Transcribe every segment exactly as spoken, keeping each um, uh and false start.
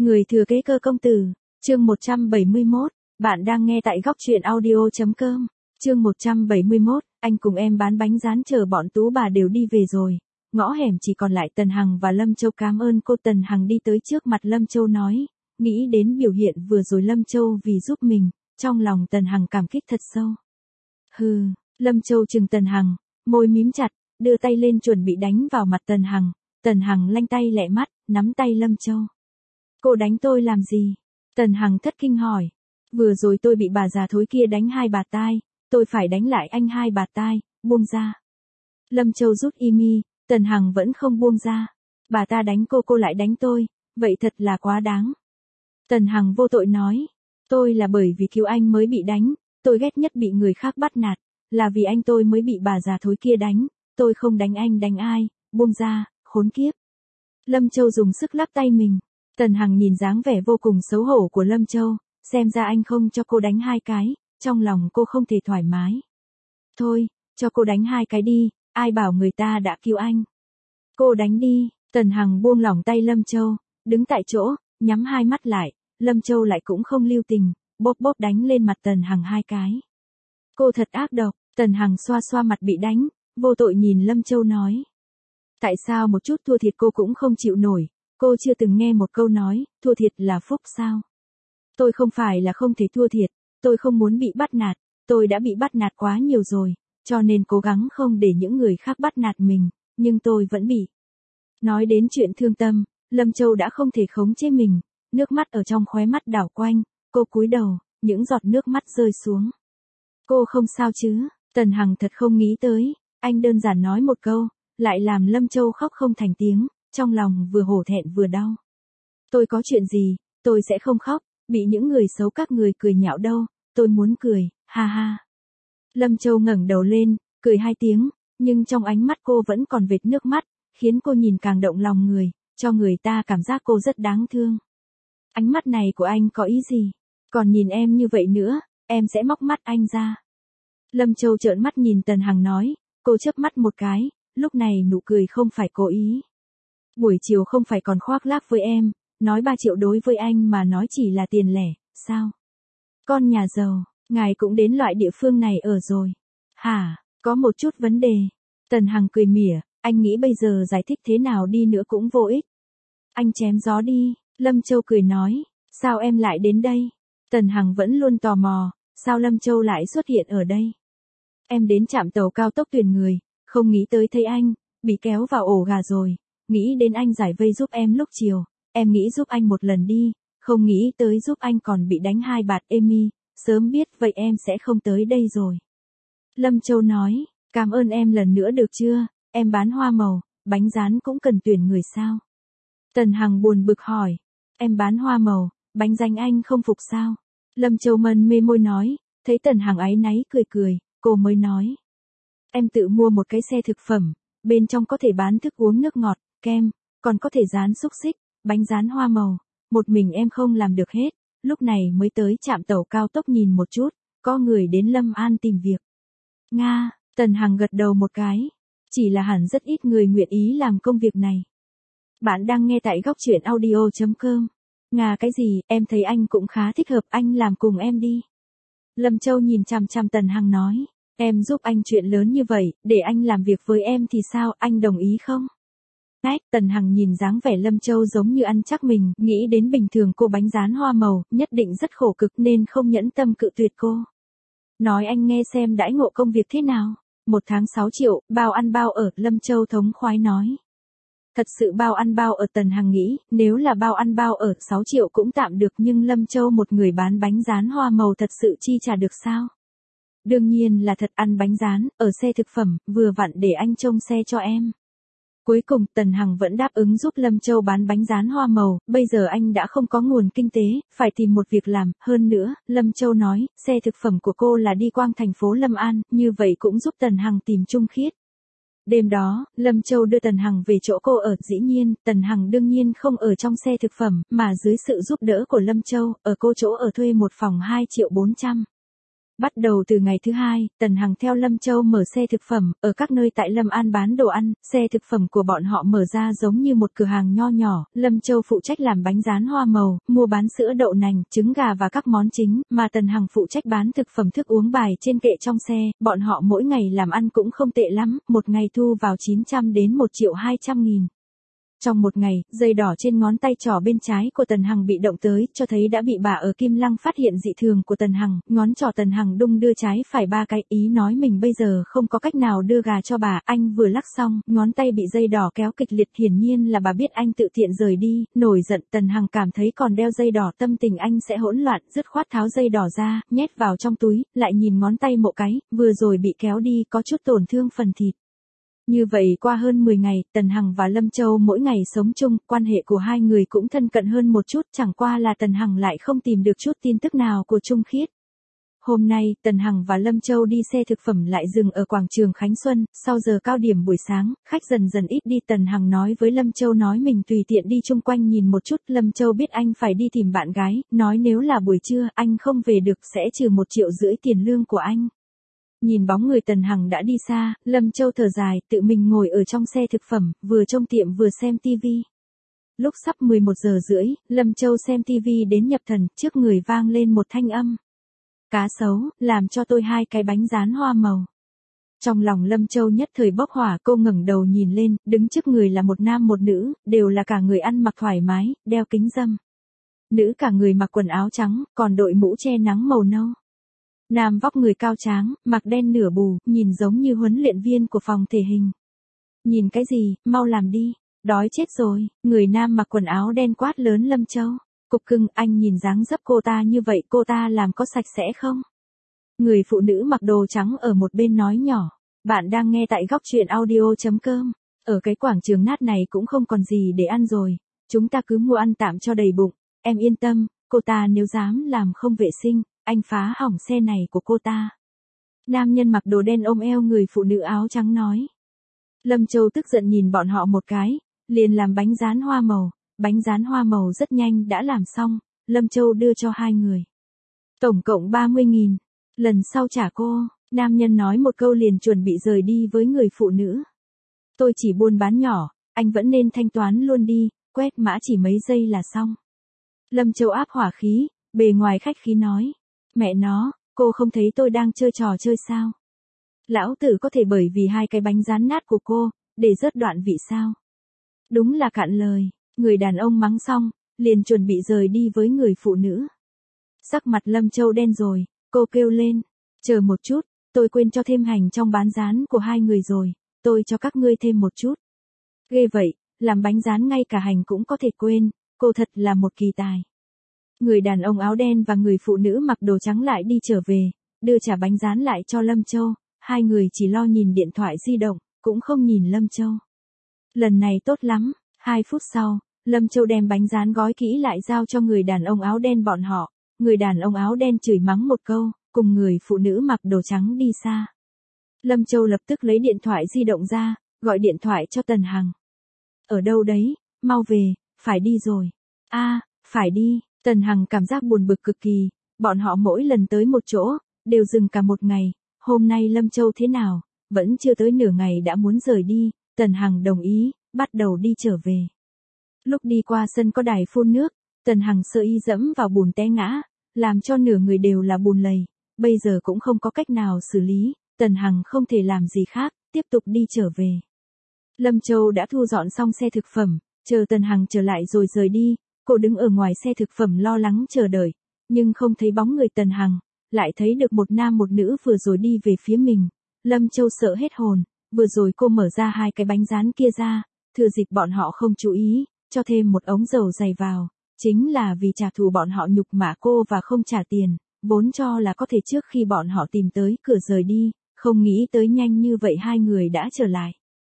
Người thừa kế cơ công tử, chương một trăm bảy mươi mốt, bạn đang nghe tại góc truyện audio.com, chương một trăm bảy mươi mốt, anh cùng em bán bánh rán chờ bọn Tú bà đều đi về rồi. Ngõ hẻm chỉ còn lại Tần Hằng và Lâm Châu. Cảm ơn cô. Tần Hằng đi tới trước mặt Lâm Châu nói, nghĩ đến biểu hiện vừa rồi Lâm Châu vì giúp mình, trong lòng Tần Hằng cảm kích thật sâu. Hừ, Lâm Châu trừng Tần Hằng, môi mím chặt, đưa tay lên chuẩn bị đánh vào mặt Tần Hằng. Tần Hằng lanh tay lẹ mắt, nắm tay Lâm Châu. Cô đánh tôi làm gì? Tần Hằng thất kinh hỏi. Vừa rồi tôi bị bà già thối kia đánh hai bạt tai, tôi phải đánh lại anh hai bạt tai, buông ra. Lâm Châu rút y mi, Tần Hằng vẫn không buông ra. Bà ta đánh cô cô lại đánh tôi, vậy thật là quá đáng. Tần Hằng vô tội nói, tôi là bởi vì cứu anh mới bị đánh, tôi ghét nhất bị người khác bắt nạt, là vì anh tôi mới bị bà già thối kia đánh, tôi không đánh anh đánh ai, buông ra, khốn kiếp. Lâm Châu dùng sức lắc tay mình. Tần Hằng nhìn dáng vẻ vô cùng xấu hổ của Lâm Châu, xem ra anh không cho cô đánh hai cái, trong lòng cô không thể thoải mái. Thôi, cho cô đánh hai cái đi, ai bảo người ta đã cứu anh. Cô đánh đi. Tần Hằng buông lỏng tay Lâm Châu, đứng tại chỗ, nhắm hai mắt lại, Lâm Châu lại cũng không lưu tình, bóp bóp đánh lên mặt Tần Hằng hai cái. Cô thật ác độc. Tần Hằng xoa xoa mặt bị đánh, vô tội nhìn Lâm Châu nói. Tại sao một chút thua thiệt cô cũng không chịu nổi, cô chưa từng nghe một câu nói, thua thiệt là phúc sao? Tôi không phải là không thể thua thiệt, tôi không muốn bị bắt nạt, tôi đã bị bắt nạt quá nhiều rồi, cho nên cố gắng không để những người khác bắt nạt mình, nhưng tôi vẫn bị. Nói đến chuyện thương tâm, Lâm Châu đã không thể khống chế mình, nước mắt ở trong khóe mắt đảo quanh, cô cúi đầu, những giọt nước mắt rơi xuống. Cô không sao chứ? Tần Hằng thật không nghĩ tới, anh đơn giản nói một câu, lại làm Lâm Châu khóc không thành tiếng, trong lòng vừa hổ thẹn vừa đau. Tôi có chuyện gì, tôi sẽ không khóc, bị những người xấu các người cười nhạo đâu, tôi muốn cười, ha ha. Lâm Châu ngẩng đầu lên, cười hai tiếng, nhưng trong ánh mắt cô vẫn còn vệt nước mắt, khiến cô nhìn càng động lòng người, cho người ta cảm giác cô rất đáng thương. Ánh mắt này của anh có ý gì? Còn nhìn em như vậy nữa, em sẽ móc mắt anh ra. Lâm Châu trợn mắt nhìn Tần Hằng nói, cô chớp mắt một cái, lúc này nụ cười không phải cố ý. Buổi chiều không phải còn khoác lác với em, nói ba triệu đối với anh mà nói chỉ là tiền lẻ, sao? Con nhà giàu, ngài cũng đến loại địa phương này ở rồi. Hả, có một chút vấn đề. Tần Hằng cười mỉa, anh nghĩ bây giờ giải thích thế nào đi nữa cũng vô ích. Anh chém gió đi. Lâm Châu cười nói, sao em lại đến đây? Tần Hằng vẫn luôn tò mò, sao Lâm Châu lại xuất hiện ở đây? Em đến trạm tàu cao tốc tuyển người, không nghĩ tới thấy anh, bị kéo vào ổ gà rồi, nghĩ đến anh giải vây giúp em lúc chiều, em nghĩ giúp anh một lần đi, không nghĩ tới giúp anh còn bị đánh hai bạt ê mi, sớm biết vậy em sẽ không tới đây rồi. Lâm Châu nói, cảm ơn em lần nữa được chưa, em bán hoa màu, bánh rán cũng cần tuyển người sao? Tần Hằng buồn bực hỏi, em bán hoa màu, bánh rán anh không phục sao? Lâm Châu mân mê môi nói, thấy Tần Hằng áy náy cười cười, cô mới nói. Em tự mua một cái xe thực phẩm, bên trong có thể bán thức uống nước ngọt, kem, còn có thể rán xúc xích, bánh rán hoa màu, một mình em không làm được hết, lúc này mới tới trạm tàu cao tốc nhìn một chút, có người đến Lâm An tìm việc. Nga, Tần Hằng gật đầu một cái, chỉ là hẳn rất ít người nguyện ý làm công việc này. Bạn đang nghe tại góc truyện audio.com. Nga cái gì, em thấy anh cũng khá thích hợp, anh làm cùng em đi. Lâm Châu nhìn chằm chằm Tần Hằng nói, em giúp anh chuyện lớn như vậy, để anh làm việc với em thì sao, anh đồng ý không? Nét, Tần Hằng nhìn dáng vẻ Lâm Châu giống như ăn chắc mình, nghĩ đến bình thường cô bánh rán hoa màu, nhất định rất khổ cực nên không nhẫn tâm cự tuyệt cô. Nói anh nghe xem đãi ngộ công việc thế nào, một tháng sáu triệu, bao ăn bao ở, Lâm Châu thống khoái nói. Thật sự bao ăn bao ở, Tần Hằng nghĩ, nếu là bao ăn bao ở sáu triệu cũng tạm được, nhưng Lâm Châu một người bán bánh rán hoa màu thật sự chi trả được sao? Đương nhiên là thật, ăn bánh rán, ở xe thực phẩm, vừa vặn để anh trông xe cho em. Cuối cùng Tần Hằng vẫn đáp ứng giúp Lâm Châu bán bánh rán hoa màu, bây giờ anh đã không có nguồn kinh tế, phải tìm một việc làm, hơn nữa, Lâm Châu nói, xe thực phẩm của cô là đi quang thành phố Lâm An, như vậy cũng giúp Tần Hằng tìm Trung Khiết. Đêm đó, Lâm Châu đưa Tần Hằng về chỗ cô ở, dĩ nhiên, Tần Hằng đương nhiên không ở trong xe thực phẩm, mà dưới sự giúp đỡ của Lâm Châu, ở cô chỗ ở thuê một phòng hai triệu bốn trăm. Bắt đầu từ ngày thứ hai, Tần Hằng theo Lâm Châu mở xe thực phẩm, ở các nơi tại Lâm An bán đồ ăn, xe thực phẩm của bọn họ mở ra giống như một cửa hàng nho nhỏ, Lâm Châu phụ trách làm bánh rán hoa màu, mua bán sữa đậu nành, trứng gà và các món chính, mà Tần Hằng phụ trách bán thực phẩm thức uống bài trên kệ trong xe, bọn họ mỗi ngày làm ăn cũng không tệ lắm, một ngày thu vào chín trăm đến một triệu hai trăm nghìn. Trong một ngày, dây đỏ trên ngón tay trỏ bên trái của Tần Hằng bị động tới, cho thấy đã bị bà ở Kim Lăng phát hiện dị thường của Tần Hằng, ngón trỏ Tần Hằng đung đưa trái phải ba cái, ý nói mình bây giờ không có cách nào đưa gà cho bà, anh vừa lắc xong, ngón tay bị dây đỏ kéo kịch liệt, hiển nhiên là bà biết anh tự tiện rời đi, nổi giận, Tần Hằng cảm thấy còn đeo dây đỏ tâm tình anh sẽ hỗn loạn, dứt khoát tháo dây đỏ ra, nhét vào trong túi, lại nhìn ngón tay một cái, vừa rồi bị kéo đi có chút tổn thương phần thịt. Như vậy qua hơn mười ngày, Tần Hằng và Lâm Châu mỗi ngày sống chung, quan hệ của hai người cũng thân cận hơn một chút, chẳng qua là Tần Hằng lại không tìm được chút tin tức nào của Trung Khiết. Hôm nay, Tần Hằng và Lâm Châu đi xe thực phẩm lại dừng ở quảng trường Khánh Xuân, sau giờ cao điểm buổi sáng, khách dần dần ít đi. Tần Hằng nói với Lâm Châu nói mình tùy tiện đi chung quanh nhìn một chút, Lâm Châu biết anh phải đi tìm bạn gái, nói nếu là buổi trưa anh không về được sẽ trừ một triệu rưỡi tiền lương của anh. Nhìn bóng người Tần Hằng đã đi xa, Lâm Châu thở dài, tự mình ngồi ở trong xe thực phẩm, vừa trông tiệm vừa xem tivi. Lúc sắp mười một giờ rưỡi, Lâm Châu xem tivi đến nhập thần, trước người vang lên một thanh âm. Cá sấu, làm cho tôi hai cái bánh rán hoa màu. Trong lòng Lâm Châu nhất thời bốc hỏa, cô ngẩng đầu nhìn lên, đứng trước người là một nam một nữ, đều là cả người ăn mặc thoải mái, đeo kính râm. Nữ cả người mặc quần áo trắng, còn đội mũ che nắng màu nâu. Nam vóc người cao tráng, mặc đen nửa bù, nhìn giống như huấn luyện viên của phòng thể hình. Nhìn cái gì, mau làm đi, đói chết rồi, người nam mặc quần áo đen quát lớn Lâm Châu. Cục cưng, anh nhìn dáng dấp cô ta như vậy, cô ta làm có sạch sẽ không? Người phụ nữ mặc đồ trắng ở một bên nói nhỏ. Bạn đang nghe tại góc truyện audio chấm com. Ở cái quảng trường nát này cũng không còn gì để ăn rồi. Chúng ta cứ mua ăn tạm cho đầy bụng. Em yên tâm, cô ta nếu dám làm không vệ sinh, anh phá hỏng xe này của cô ta. Nam nhân mặc đồ đen ôm eo người phụ nữ áo trắng nói. Lâm Châu tức giận nhìn bọn họ một cái, liền làm bánh rán hoa màu. Bánh rán hoa màu rất nhanh đã làm xong, Lâm Châu đưa cho hai người. Tổng cộng ba mươi nghìn, lần sau trả cô, nam nhân nói một câu liền chuẩn bị rời đi với người phụ nữ. Tôi chỉ buôn bán nhỏ, anh vẫn nên thanh toán luôn đi, quét mã chỉ mấy giây là xong. Lâm Châu áp hỏa khí, bề ngoài khách khí nói. Mẹ nó, cô không thấy tôi đang chơi trò chơi sao? Lão tử có thể bởi vì hai cái bánh rán nát của cô, để rớt đoạn vị sao? Đúng là cạn lời. Người đàn ông mắng xong, liền chuẩn bị rời đi với người phụ nữ. Sắc mặt Lâm Châu đen rồi, cô kêu lên. Chờ một chút, tôi quên cho thêm hành trong bán rán của hai người rồi, tôi cho các ngươi thêm một chút. Ghê vậy, làm bánh rán ngay cả hành cũng có thể quên, cô thật là một kỳ tài. Người đàn ông áo đen và người phụ nữ mặc đồ trắng lại đi trở về, đưa trả bánh rán lại cho Lâm Châu, hai người chỉ lo nhìn điện thoại di động, cũng không nhìn Lâm Châu. Lần này tốt lắm. Hai phút sau, Lâm Châu đem bánh rán gói kỹ lại giao cho người đàn ông áo đen bọn họ. Người đàn ông áo đen chửi mắng một câu, cùng người phụ nữ mặc đồ trắng đi xa. Lâm Châu lập tức lấy điện thoại di động ra, gọi điện thoại cho Tần Hằng. Ở đâu đấy, mau về, phải đi rồi. A, à, phải đi. Tần Hằng cảm giác buồn bực cực kỳ, bọn họ mỗi lần tới một chỗ, đều dừng cả một ngày. Hôm nay Lâm Châu thế nào, vẫn chưa tới nửa ngày đã muốn rời đi. Tần Hằng đồng ý, bắt đầu đi trở về. Lúc đi qua sân có đài phun nước, Tần Hằng sơ y dẫm vào bùn té ngã, làm cho nửa người đều là bùn lầy. Bây giờ cũng không có cách nào xử lý, Tần Hằng không thể làm gì khác, tiếp tục đi trở về. Lâm Châu đã thu dọn xong xe thực phẩm, chờ Tần Hằng trở lại rồi rời đi. Cô đứng ở ngoài xe thực phẩm lo lắng chờ đợi, nhưng không thấy bóng người Tần Hằng, lại thấy được một nam một nữ vừa rồi đi về phía mình. Lâm Châu sợ hết hồn, vừa rồi cô mở ra hai cái bánh rán kia ra, thừa dịp bọn họ không chú ý, cho thêm một ống dầu dày vào, chính là vì trả thù bọn họ nhục mạ cô và không trả tiền, vốn cho là có thể trước khi bọn họ tìm tới cửa rời đi, không nghĩ tới nhanh như vậy hai người đã trở lại.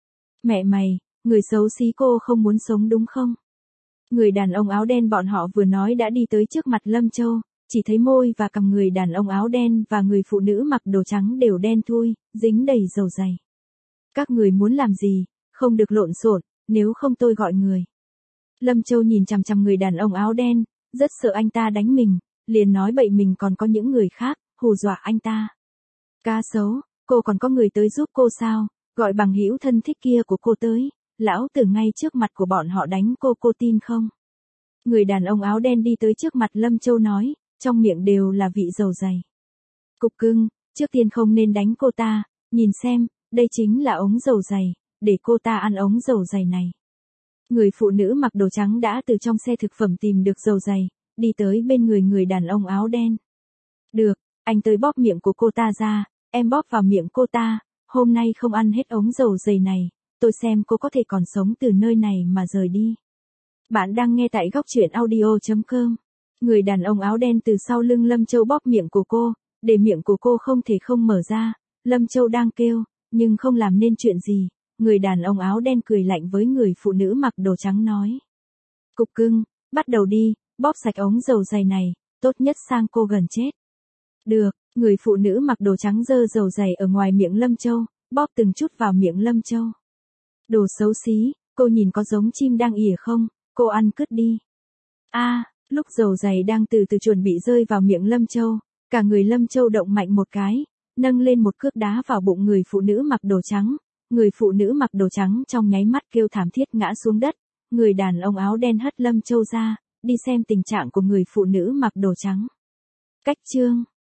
Mẹ mày, người xấu xí cô không muốn sống đúng không? Người đàn ông áo đen bọn họ vừa nói đã đi tới trước mặt Lâm Châu, chỉ thấy môi và cằm người đàn ông áo đen và người phụ nữ mặc đồ trắng đều đen thui, dính đầy dầu dày. Các người muốn làm gì, không được lộn xộn, nếu không tôi gọi người. Lâm Châu nhìn chằm chằm người đàn ông áo đen, rất sợ anh ta đánh mình, liền nói bậy mình còn có những người khác, hù dọa anh ta. Cá sấu, cô còn có người tới giúp cô sao, gọi bằng hữu thân thích kia của cô tới, lão tử ngay trước mặt của bọn họ đánh cô cô tin không? Người đàn ông áo đen đi tới trước mặt Lâm Châu nói, trong miệng đều là vị dầu dày. Cục cưng, trước tiên không nên đánh cô ta, nhìn xem, đây chính là ống dầu dày, để cô ta ăn ống dầu dày này. Người phụ nữ mặc đồ trắng đã từ trong xe thực phẩm tìm được dầu dày, đi tới bên người người đàn ông áo đen. Được, anh tới bóp miệng của cô ta ra, em bóp vào miệng cô ta, hôm nay không ăn hết ống dầu dày này, tôi xem cô có thể còn sống từ nơi này mà rời đi. Bạn đang nghe tại góc truyện audio chấm com. Người đàn ông áo đen từ sau lưng Lâm Châu bóp miệng của cô, để miệng của cô không thể không mở ra. Lâm Châu đang kêu, nhưng không làm nên chuyện gì. Người đàn ông áo đen cười lạnh với người phụ nữ mặc đồ trắng nói. Cục cưng, bắt đầu đi, bóp sạch ống dầu dày này, tốt nhất sang cô gần chết. Được, người phụ nữ mặc đồ trắng dơ dầu dày ở ngoài miệng Lâm Châu, bóp từng chút vào miệng Lâm Châu. Đồ xấu xí, cô nhìn có giống chim đang ỉa không, cô ăn cứt đi. A, à, lúc dầu dày đang từ từ chuẩn bị rơi vào miệng Lâm Châu, cả người Lâm Châu động mạnh một cái, nâng lên một cước đá vào bụng người phụ nữ mặc đồ trắng. Người phụ nữ mặc đồ trắng trong nháy mắt kêu thảm thiết ngã xuống đất, người đàn ông áo đen hất Lâm Châu ra, đi xem tình trạng của người phụ nữ mặc đồ trắng. Cách chương